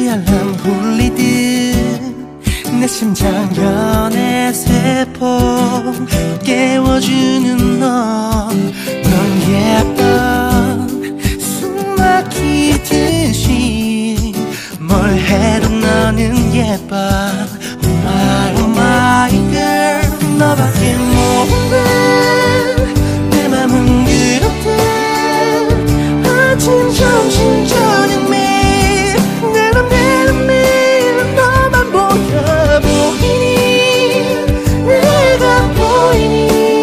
마치 알람 울리듯 내 심장 연애 세포 깨워주는 넌 예뻐. 숨 막히듯이 뭘 해도 너는 예뻐. Oh my girl, 너밖에 모르는 내 맘은 그렇대. 아침 점심 저녁 매일 내 맘 너만 보여 보이니. 내가 보이니.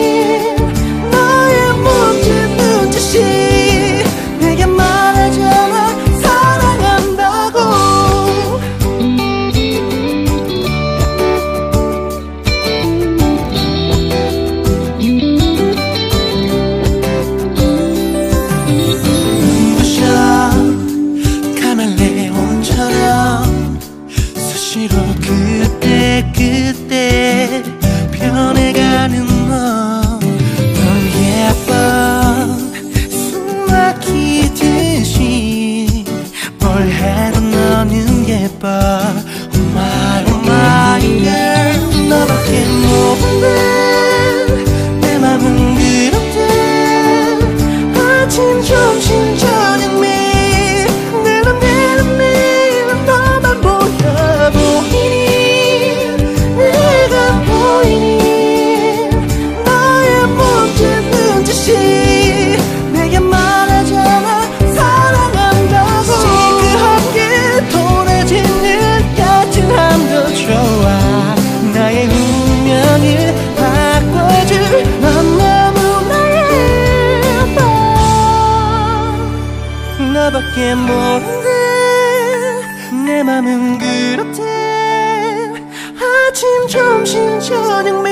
너의 모든 눈짓이 내게 말하잖아 사랑한다고. 눈부셔 카멜레온처럼 수시로 그때 변해가는 넌 예뻐. 숨 막히듯이 뭘 해도 너는 예뻐. Oh my girl, 너밖에 모르는 내 맘은 그렇대. 아침 점심 저녁 매일 내 맘 너만 보여 보이니. 내가 보이니. 너의 모든 눈짓이 내게 말하잖아 사랑한다고. 시크하게 도나지는 따뜻함도 좋아. 나의 운명을 바꿔줄 넌 너무나 예뻐. 너밖에 모르는 내 맘은 그렇대. 아침 점심 저녁